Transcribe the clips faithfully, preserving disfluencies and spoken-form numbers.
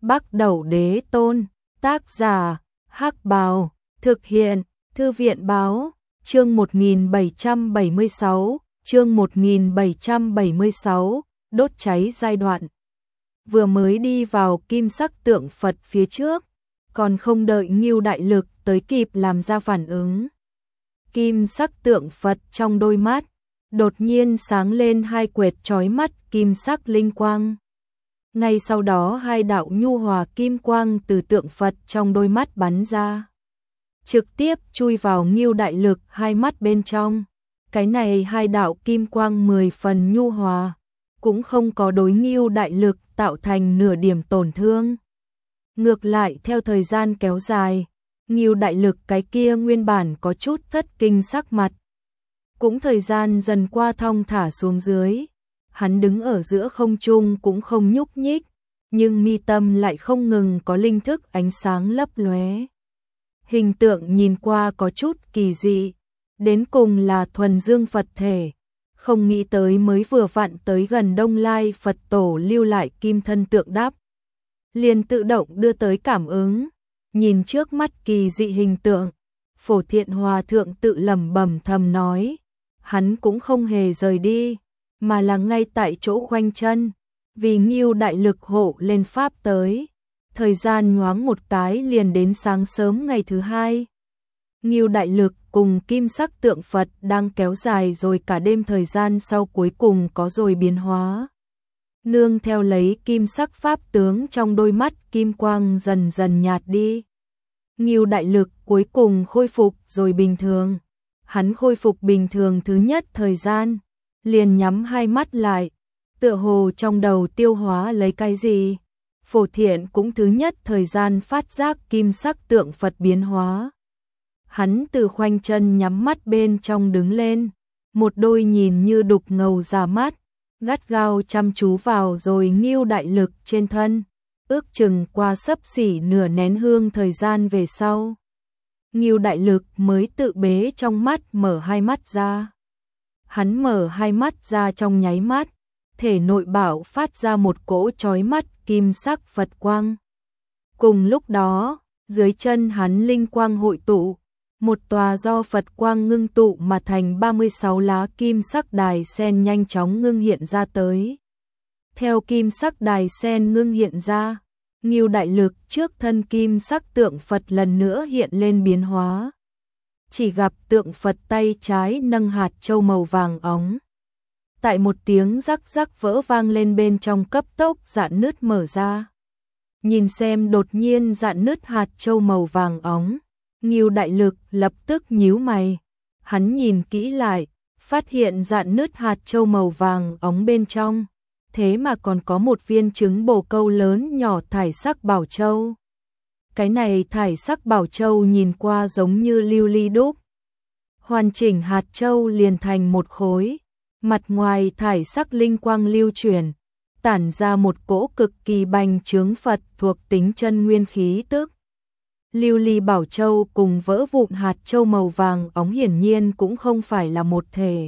Bắc Đẩu Đế Tôn, tác giả, Hắc Bào, thực hiện, Thư viện Báo, chương một nghìn bảy trăm bảy mươi sáu, chương một nghìn bảy trăm bảy mươi sáu, đốt cháy giai đoạn. Vừa mới đi vào kim sắc tượng Phật phía trước, còn không đợi Ngưu Đại Lực tới kịp làm ra phản ứng. Kim sắc tượng Phật trong đôi mắt, đột nhiên sáng lên hai quệt chói mắt kim sắc linh quang. Ngay sau đó hai đạo nhu hòa kim quang từ tượng Phật trong đôi mắt bắn ra, trực tiếp chui vào Ngưu Đại Lực hai mắt bên trong. Cái này hai đạo kim quang mười phần nhu hòa, cũng không có đối Ngưu Đại Lực tạo thành nửa điểm tổn thương. Ngược lại theo thời gian kéo dài, Ngưu Đại Lực cái kia nguyên bản có chút thất kinh sắc mặt, cũng thời gian dần qua thong thả xuống dưới. Hắn đứng ở giữa không trung cũng không nhúc nhích, nhưng mi tâm lại không ngừng có linh thức ánh sáng lấp lóe. Hình tượng nhìn qua có chút kỳ dị, đến cùng là thuần dương Phật thể, không nghĩ tới mới vừa vặn tới gần Đông Lai Phật Tổ lưu lại kim thân tượng đắp, liền tự động đưa tới cảm ứng. Nhìn trước mắt kỳ dị hình tượng, Phổ Thiện Hòa Thượng tự lẩm bẩm thầm nói, hắn cũng không hề rời đi, mà là ngay tại chỗ khoanh chân, vì Ngưu Đại Lực hộ lên pháp tới. Thời gian nhoáng một cái liền đến sáng sớm ngày thứ hai. Ngưu Đại Lực cùng kim sắc tượng Phật đang kéo dài rồi cả đêm thời gian sau cuối cùng có rồi biến hóa. Nương theo lấy kim sắc pháp tướng trong đôi mắt kim quang dần dần nhạt đi. Ngưu Đại Lực cuối cùng khôi phục rồi bình thường. Hắn khôi phục bình thường thứ nhất thời gian, liền nhắm hai mắt lại, tựa hồ trong đầu tiêu hóa lấy cái gì. Phổ Thiện cũng thứ nhất thời gian phát giác kim sắc tượng Phật biến hóa. Hắn từ khoanh chân nhắm mắt bên trong đứng lên, một đôi nhìn như đục ngầu già mắt, gắt gao chăm chú vào rồi Ngưu Đại Lực trên thân. Ước chừng qua xấp xỉ nửa nén hương thời gian về sau, Ngưu Đại Lực mới tự bế trong mắt mở hai mắt ra. Hắn mở hai mắt ra trong nháy mắt, thể nội bạo phát ra một cỗ chói mắt kim sắc Phật quang. Cùng lúc đó, dưới chân hắn linh quang hội tụ, một tòa do Phật quang ngưng tụ mà thành ba mươi sáu lá kim sắc đài sen nhanh chóng ngưng hiện ra tới. Theo kim sắc đài sen ngưng hiện ra, Ngưu Đại Lực trước thân kim sắc tượng Phật lần nữa hiện lên biến hóa. Chỉ gặp tượng Phật tay trái nâng hạt châu màu vàng óng. Tại một tiếng rắc rắc vỡ vang lên bên trong cấp tốc rạn nứt mở ra. Nhìn xem đột nhiên rạn nứt hạt châu màu vàng óng, Ngưu Đại Lực lập tức nhíu mày. Hắn nhìn kỹ lại, phát hiện rạn nứt hạt châu màu vàng óng bên trong, thế mà còn có một viên trứng bồ câu lớn nhỏ thải sắc bảo châu. Cái này thải sắc bảo châu nhìn qua giống như lưu ly đúc. Hoàn chỉnh hạt châu liền thành một khối, mặt ngoài thải sắc linh quang lưu chuyển, tản ra một cỗ cực kỳ bành trướng Phật thuộc tính chân nguyên khí tức. Lưu ly bảo châu cùng vỡ vụn hạt châu màu vàng óng hiển nhiên cũng không phải là một thể.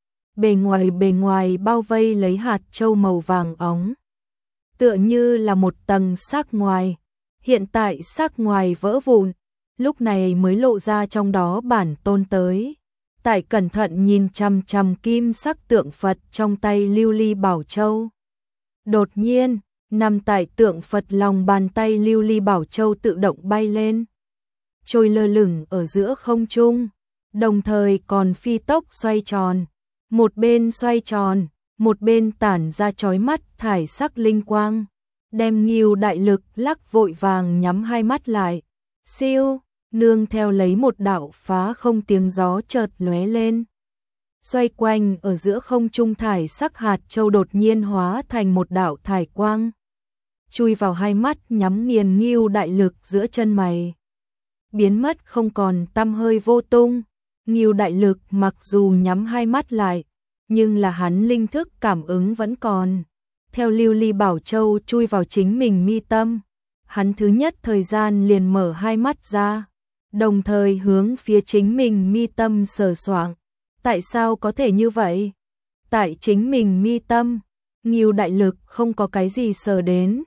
Bề ngoài bề ngoài bao vây lấy hạt châu màu vàng óng, tựa như là một tầng xác ngoài. Hiện tại xác ngoài vỡ vụn, lúc này mới lộ ra trong đó bản tôn tới. Tại cẩn thận nhìn chằm chằm kim sắc tượng Phật trong tay lưu ly bảo châu. Đột nhiên, nằm tại tượng Phật lòng bàn tay lưu ly bảo châu tự động bay lên, trôi lơ lửng ở giữa không trung, đồng thời còn phi tốc xoay tròn. Một bên xoay tròn, một bên tản ra chói mắt thải sắc linh quang, đem Ngưu Đại Lực lắc vội vàng nhắm hai mắt lại. Siêu, nương theo lấy một đạo phá không tiếng gió chợt lóe lên. Xoay quanh ở giữa không trung thải sắc hạt châu đột nhiên hóa thành một đạo thải quang, chui vào hai mắt nhắm nghiền Ngưu Đại Lực giữa chân mày, biến mất không còn tăm hơi vô tung. Ngưu Đại Lực mặc dù nhắm hai mắt lại, nhưng là hắn linh thức cảm ứng vẫn còn. Theo lưu ly bảo châu chui vào chính mình mi tâm, hắn thứ nhất thời gian liền mở hai mắt ra, đồng thời hướng phía chính mình mi tâm sờ soạng. Tại sao có thể như vậy? Tại chính mình mi tâm, Ngưu Đại Lực không có cái gì sờ đến.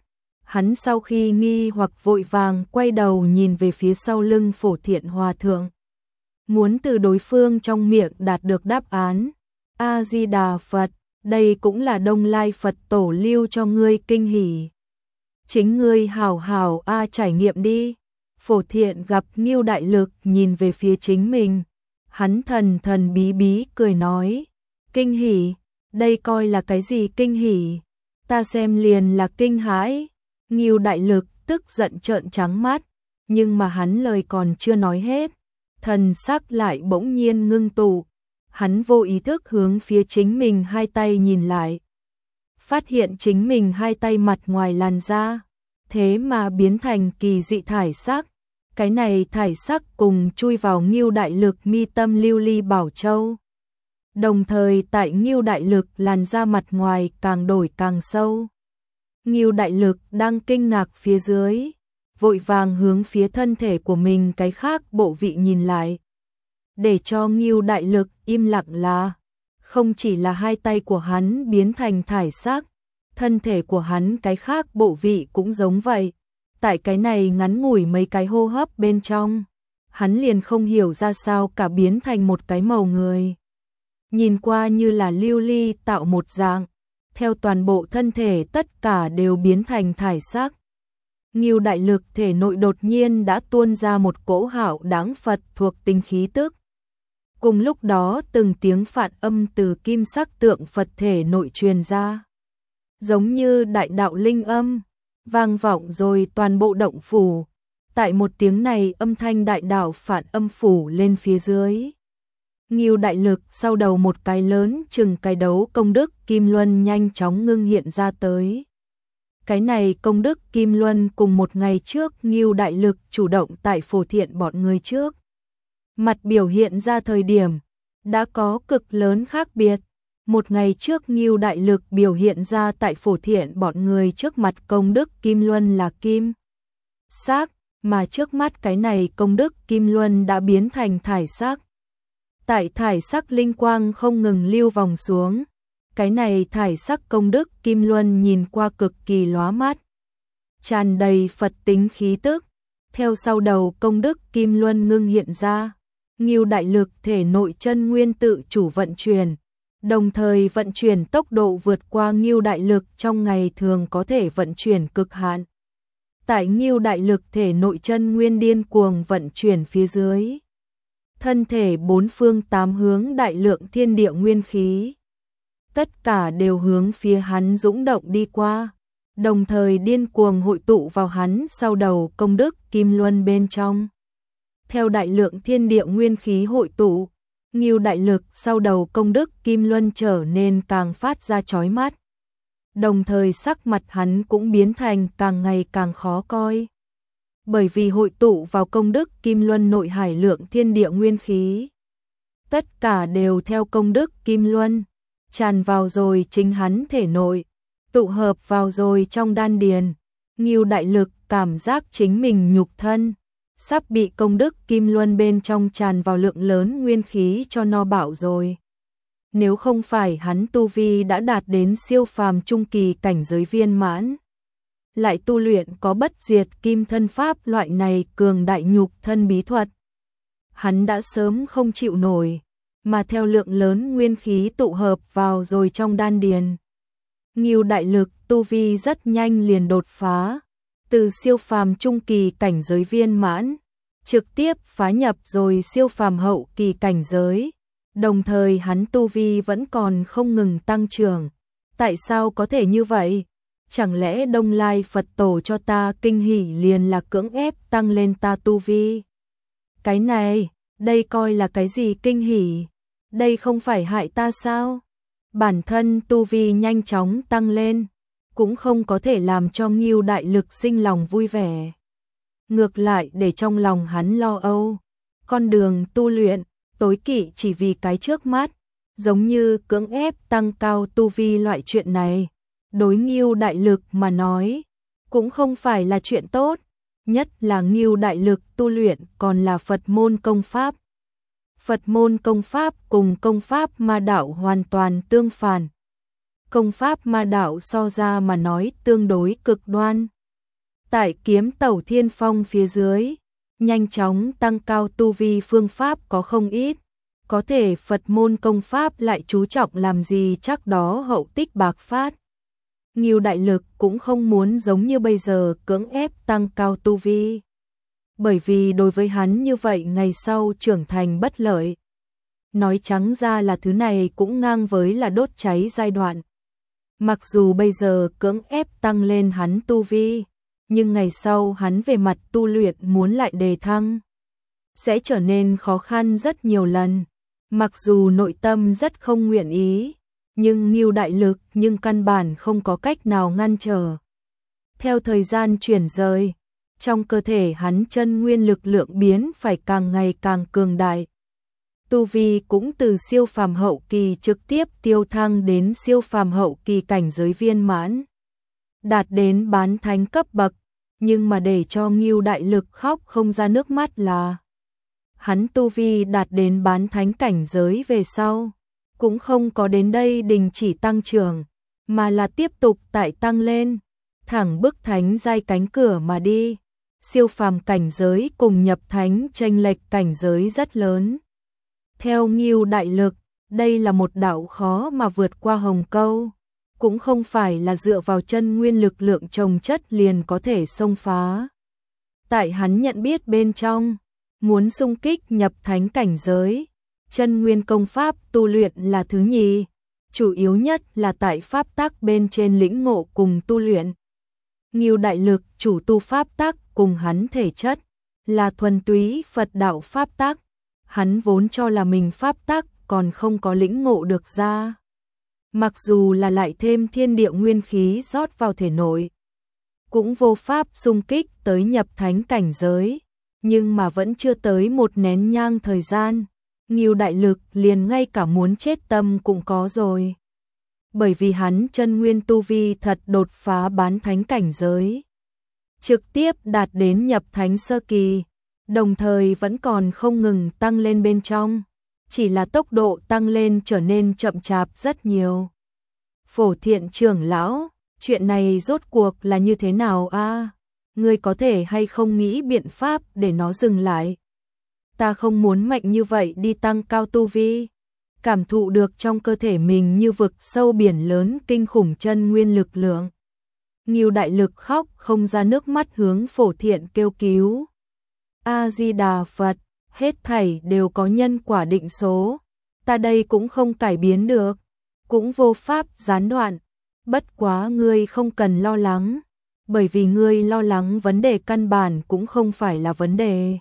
Hắn sau khi nghi hoặc vội vàng quay đầu nhìn về phía sau lưng Phổ Thiện Hòa Thượng. Muốn từ đối phương trong miệng đạt được đáp án. A-di-đà Phật, đây cũng là Đông Lai Phật Tổ lưu cho ngươi kinh hỉ. Chính ngươi hảo hảo a trải nghiệm đi. Phổ Thiện gặp Ngưu Đại Lực nhìn về phía chính mình. Hắn thần thần bí bí cười nói. Kinh hỉ, đây coi là cái gì kinh hỉ? Ta xem liền là kinh hãi. Ngưu Đại Lực tức giận trợn trắng mắt. Nhưng mà hắn lời còn chưa nói hết. Thần sắc lại bỗng nhiên ngưng tụ. Hắn vô ý thức hướng phía chính mình hai tay nhìn lại. Phát hiện chính mình hai tay mặt ngoài làn da. Thế mà biến thành kỳ dị thải sắc. Cái này thải sắc cùng chui vào Ngưu Đại Lực mi tâm lưu ly bảo châu. Đồng thời tại Ngưu Đại Lực làn da mặt ngoài càng đổi càng sâu. Ngưu Đại Lực đang kinh ngạc phía dưới. Vội vàng hướng phía thân thể của mình cái khác bộ vị nhìn lại. Để cho Ngưu Đại Lực im lặng là, không chỉ là hai tay của hắn biến thành thải sắc, thân thể của hắn cái khác bộ vị cũng giống vậy. Tại cái này ngắn ngủi mấy cái hô hấp bên trong, hắn liền không hiểu ra sao cả biến thành một cái màu người. Nhìn qua như là lưu ly tạo một dạng, theo toàn bộ thân thể tất cả đều biến thành thải sắc. Ngưu Đại Lực thể nội đột nhiên đã tuôn ra một cỗ hạo đáng Phật thuộc tinh khí tức. Cùng lúc đó từng tiếng phạn âm từ kim sắc tượng Phật thể nội truyền ra. Giống như đại đạo linh âm, vang vọng rồi toàn bộ động phủ. Tại một tiếng này âm thanh đại đạo phạn âm phủ lên phía dưới. Ngưu Đại Lực sau đầu một cái lớn chừng cái đấu công đức Kim Luân nhanh chóng ngưng hiện ra tới. Cái này công đức Kim Luân cùng một ngày trước Ngưu Đại Lực chủ động tại Phổ Thiện bọn người trước. Mặt biểu hiện ra thời điểm, đã có cực lớn khác biệt. Một ngày trước Ngưu Đại Lực biểu hiện ra tại Phổ Thiện bọn người trước mặt công đức Kim Luân là kim sắc, mà trước mắt cái này công đức Kim Luân đã biến thành thải sắc. Tại thải sắc linh quang không ngừng lưu vòng xuống. Cái này thải sắc công đức Kim Luân nhìn qua cực kỳ lóa mắt. Tràn đầy Phật tính khí tức. Theo sau đầu công đức Kim Luân ngưng hiện ra. Ngưu Đại Lực thể nội chân nguyên tự chủ vận chuyển. Đồng thời vận chuyển tốc độ vượt qua Ngưu Đại Lực trong ngày thường có thể vận chuyển cực hạn. Tại Ngưu Đại Lực thể nội chân nguyên điên cuồng vận chuyển phía dưới. Thân thể bốn phương tám hướng đại lượng thiên địa nguyên khí. Tất cả đều hướng phía hắn dũng động đi qua. Đồng thời điên cuồng hội tụ vào hắn sau đầu công đức Kim Luân bên trong. Theo đại lượng thiên địa nguyên khí hội tụ, Ngưu Đại Lực sau đầu công đức Kim Luân trở nên càng phát ra chói mắt. Đồng thời sắc mặt hắn cũng biến thành càng ngày càng khó coi. Bởi vì hội tụ vào công đức Kim Luân nội hải lượng thiên địa nguyên khí. Tất cả đều theo công đức Kim Luân, tràn vào rồi chính hắn thể nội, tụ hợp vào rồi trong đan điền. Ngưu Đại Lực cảm giác chính mình nhục thân sắp bị công đức Kim Luân bên trong tràn vào lượng lớn nguyên khí cho no bạo rồi. Nếu không phải hắn tu vi đã đạt đến siêu phàm trung kỳ cảnh giới viên mãn, lại tu luyện có bất diệt kim thân pháp loại này cường đại nhục thân bí thuật, hắn đã sớm không chịu nổi, mà theo lượng lớn nguyên khí tụ hợp vào rồi trong đan điền. Ngưu Đại Lực tu vi rất nhanh liền đột phá, từ siêu phàm trung kỳ cảnh giới viên mãn, trực tiếp phá nhập rồi siêu phàm hậu kỳ cảnh giới, đồng thời hắn tu vi vẫn còn không ngừng tăng trưởng. Tại sao có thể như vậy? Chẳng lẽ Đông Lai Phật Tổ cho ta kinh hỉ liền là cưỡng ép tăng lên ta tu vi? Cái này, đây coi là cái gì kinh hỉ? Đây không phải hại ta sao? Bản thân tu vi nhanh chóng tăng lên, cũng không có thể làm cho Ngưu Đại Lực sinh lòng vui vẻ. Ngược lại để trong lòng hắn lo âu. Con đường tu luyện, tối kỵ chỉ vì cái trước mắt, giống như cưỡng ép tăng cao tu vi loại chuyện này. Đối Ngưu Đại Lực mà nói, cũng không phải là chuyện tốt, nhất là Ngưu Đại Lực tu luyện còn là Phật môn công pháp. Phật môn công pháp cùng công pháp ma đạo hoàn toàn tương phản. Công pháp ma đạo so ra mà nói tương đối cực đoan, Tại kiếm tẩu thiên phong phía dưới, nhanh chóng tăng cao tu vi phương pháp có không ít, có thể Phật môn công pháp lại chú trọng làm gì chắc đó hậu tích bạc phát. Ngưu Đại Lực cũng không muốn giống như bây giờ cưỡng ép tăng cao tu vi. Bởi vì đối với hắn như vậy ngày sau trưởng thành bất lợi. Nói trắng ra là thứ này cũng ngang với là đốt cháy giai đoạn. Mặc dù bây giờ cưỡng ép tăng lên hắn tu vi, nhưng ngày sau hắn về mặt tu luyện muốn lại đề thăng, sẽ trở nên khó khăn rất nhiều lần. Mặc dù nội tâm rất không nguyện ý, nhưng Ngưu Đại Lực nhưng căn bản không có cách nào ngăn trở. Theo thời gian chuyển rời, trong cơ thể hắn chân nguyên lực lượng biến phải càng ngày càng cường đại. Tu vi cũng từ siêu phàm hậu kỳ trực tiếp tiêu thăng đến siêu phàm hậu kỳ cảnh giới viên mãn, đạt đến bán thánh cấp bậc, nhưng mà để cho Ngưu Đại Lực khóc không ra nước mắt là hắn tu vi đạt đến bán thánh cảnh giới về sau, cũng không có đến đây đình chỉ tăng trưởng, mà là tiếp tục tại tăng lên, thẳng bức thánh giai cánh cửa mà đi. Siêu phàm cảnh giới cùng nhập thánh chênh lệch cảnh giới rất lớn. Theo Ngưu Đại Lực, đây là một đạo khó mà vượt qua hồng câu, cũng không phải là dựa vào chân nguyên lực lượng chồng chất liền có thể xông phá. Tại hắn nhận biết bên trong, muốn xung kích nhập thánh cảnh giới, chân nguyên công pháp tu luyện là thứ nhì, chủ yếu nhất là tại pháp tắc bên trên lĩnh ngộ cùng tu luyện. Ngưu Đại Lực chủ tu pháp tắc cùng hắn thể chất là thuần túy Phật đạo pháp tắc, hắn vốn cho là mình pháp tắc còn không có lĩnh ngộ được ra. Mặc dù là lại thêm thiên địa nguyên khí rót vào thể nội, cũng vô pháp xung kích tới nhập thánh cảnh giới, nhưng mà vẫn chưa tới một nén nhang thời gian, Ngưu Đại Lực liền ngay cả muốn chết tâm cũng có rồi. Bởi vì hắn chân nguyên tu vi thật đột phá bán thánh cảnh giới, trực tiếp đạt đến nhập thánh sơ kỳ, đồng thời vẫn còn không ngừng tăng lên bên trong, chỉ là tốc độ tăng lên trở nên chậm chạp rất nhiều. Phổ Thiện trưởng lão, chuyện này rốt cuộc là như thế nào a? À? Ngươi có thể hay không nghĩ biện pháp để nó dừng lại? Ta không muốn mạnh như vậy đi tăng cao tu vi. Cảm thụ được trong cơ thể mình như vực sâu biển lớn kinh khủng chân nguyên lực lượng. Ngưu Đại Lực khóc không ra nước mắt hướng Phổ Thiện kêu cứu. A-di-đà Phật, hết thảy đều có nhân quả định số, ta đây cũng không cải biến được, cũng vô pháp gián đoạn, bất quá ngươi không cần lo lắng, bởi vì ngươi lo lắng vấn đề căn bản cũng không phải là vấn đề.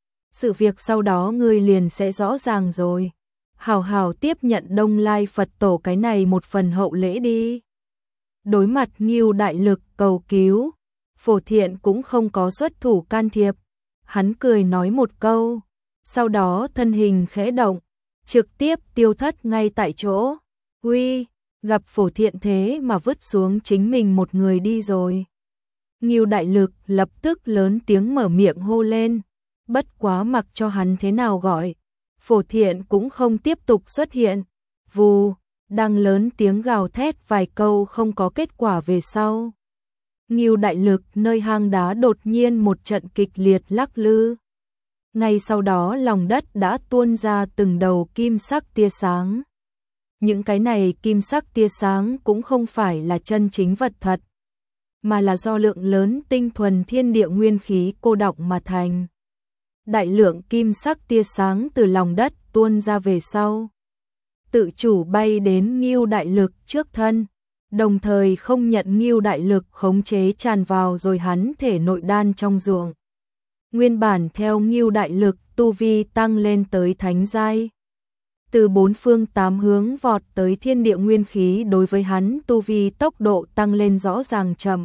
Sự việc sau đó ngươi liền sẽ rõ ràng rồi. Hào hào tiếp nhận Đông Lai Phật Tổ cái này một phần hậu lễ đi. Đối mặt Ngưu Đại Lực cầu cứu, Phổ Thiện cũng không có xuất thủ can thiệp. Hắn cười nói một câu, sau đó thân hình khẽ động, trực tiếp tiêu thất ngay tại chỗ. Uy, gặp Phổ Thiện thế mà vứt xuống chính mình một người đi rồi. Ngưu Đại Lực lập tức lớn tiếng mở miệng hô lên, bất quá mặc cho hắn thế nào gọi, Phổ Thiện cũng không tiếp tục xuất hiện. Vù, đang lớn tiếng gào thét vài câu không có kết quả về sau. Ngưu Đại Lực nơi hang đá đột nhiên một trận kịch liệt lắc lư. Ngay sau đó lòng đất đã tuôn ra từng đầu kim sắc tia sáng. Những cái này kim sắc tia sáng cũng không phải là chân chính vật thật, mà là do lượng lớn tinh thuần thiên địa nguyên khí cô đọng mà thành. Đại lượng kim sắc tia sáng từ lòng đất tuôn ra về sau, tự chủ bay đến Ngưu Đại Lực trước thân, đồng thời không nhận Ngưu Đại Lực khống chế tràn vào rồi hắn thể nội đan trong ruộng. Nguyên bản theo Ngưu Đại Lực tu vi tăng lên tới thánh giai, từ bốn phương tám hướng vọt tới thiên địa nguyên khí đối với hắn tu vi tốc độ tăng lên rõ ràng chậm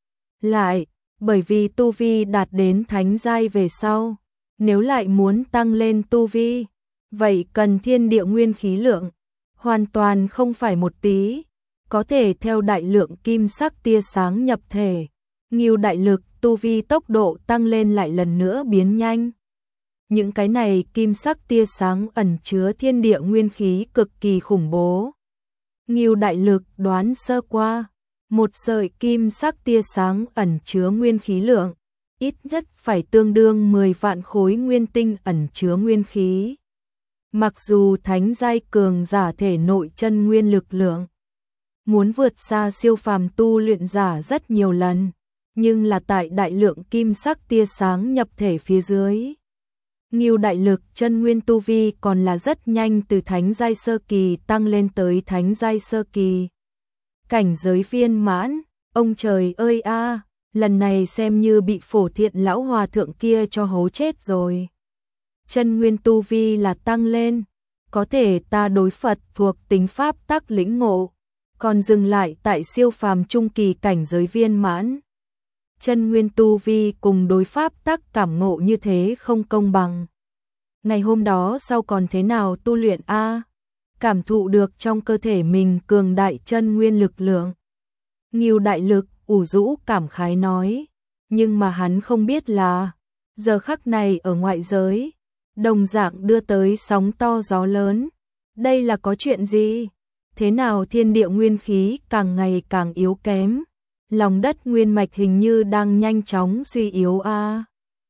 lại, bởi vì tu vi đạt đến thánh giai về sau, nếu lại muốn tăng lên tu vi, vậy cần thiên địa nguyên khí lượng, hoàn toàn không phải một tí, có thể theo đại lượng kim sắc tia sáng nhập thể, Ngưu Đại Lực tu vi tốc độ tăng lên lại lần nữa biến nhanh. Những cái này kim sắc tia sáng ẩn chứa thiên địa nguyên khí cực kỳ khủng bố. Ngưu Đại Lực đoán sơ qua, Một sợi kim sắc tia sáng ẩn chứa nguyên khí lượng, ít nhất phải tương đương mười vạn khối nguyên tinh ẩn chứa nguyên khí. Mặc dù thánh giai cường giả thể nội chân nguyên lực lượng muốn vượt xa siêu phàm tu luyện giả rất nhiều lần, nhưng là tại đại lượng kim sắc tia sáng nhập thể phía dưới. Ngưu đại lực chân nguyên tu vi còn là rất nhanh từ thánh giai sơ kỳ tăng lên tới thánh giai sơ kỳ. Cảnh giới viên mãn, ông trời ơi a, lần này xem như bị Phổ Thiện lão hòa thượng kia cho hố chết rồi. Chân nguyên tu vi là tăng lên, có thể ta đối Phật thuộc tính pháp tắc lĩnh ngộ, còn dừng lại tại siêu phàm trung kỳ cảnh giới viên mãn. Chân nguyên tu vi cùng đối pháp tắc cảm ngộ như thế không công bằng. Ngày hôm đó sau còn thế nào tu luyện a? Cảm thụ được trong cơ thể mình cường đại chân nguyên lực lượng. Ngưu đại lực ủ rũ cảm khái nói, nhưng mà hắn không biết là giờ khắc này ở ngoại giới đồng dạng đưa tới sóng to gió lớn. Đây là có chuyện gì? Thế nào thiên địa nguyên khí càng ngày càng yếu kém, lòng đất nguyên mạch hình như đang nhanh chóng suy yếu a.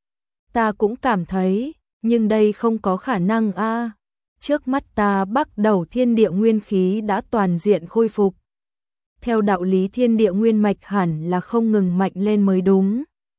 Ta cũng cảm thấy, nhưng đây không có khả năng a. Trước mắt ta bắt đầu thiên địa nguyên khí đã toàn diện khôi phục. Theo đạo lý thiên địa nguyên mạch hẳn là không ngừng mạnh lên mới đúng.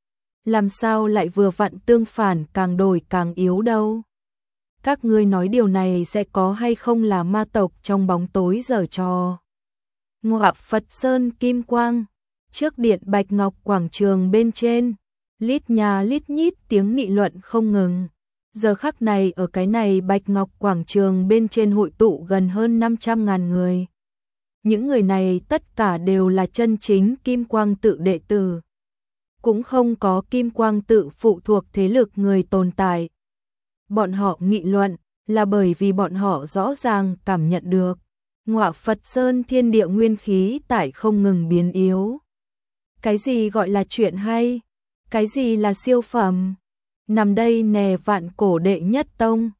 Làm sao lại vừa vặn tương phản càng đổi càng yếu đâu? Các ngươi nói điều này sẽ có hay không là ma tộc trong bóng tối giở trò? Ngọa Phật Sơn Kim Quang, trước điện Bạch Ngọc quảng trường bên trên, lít nhà lít nhít tiếng nghị luận không ngừng. Giờ khắc này ở cái này Bạch Ngọc quảng trường bên trên hội tụ gần hơn năm trăm ngàn người. Những người này tất cả đều là chân chính Kim Quang tự đệ tử. Cũng không có Kim Quang tự phụ thuộc thế lực người tồn tại. Bọn họ nghị luận là bởi vì bọn họ rõ ràng cảm nhận được Ngọa Phật Sơn thiên địa nguyên khí tại không ngừng biến yếu. Cái gì gọi là chuyện hay? Cái gì là siêu phẩm? Nằm đây nè vạn cổ đệ nhất tông,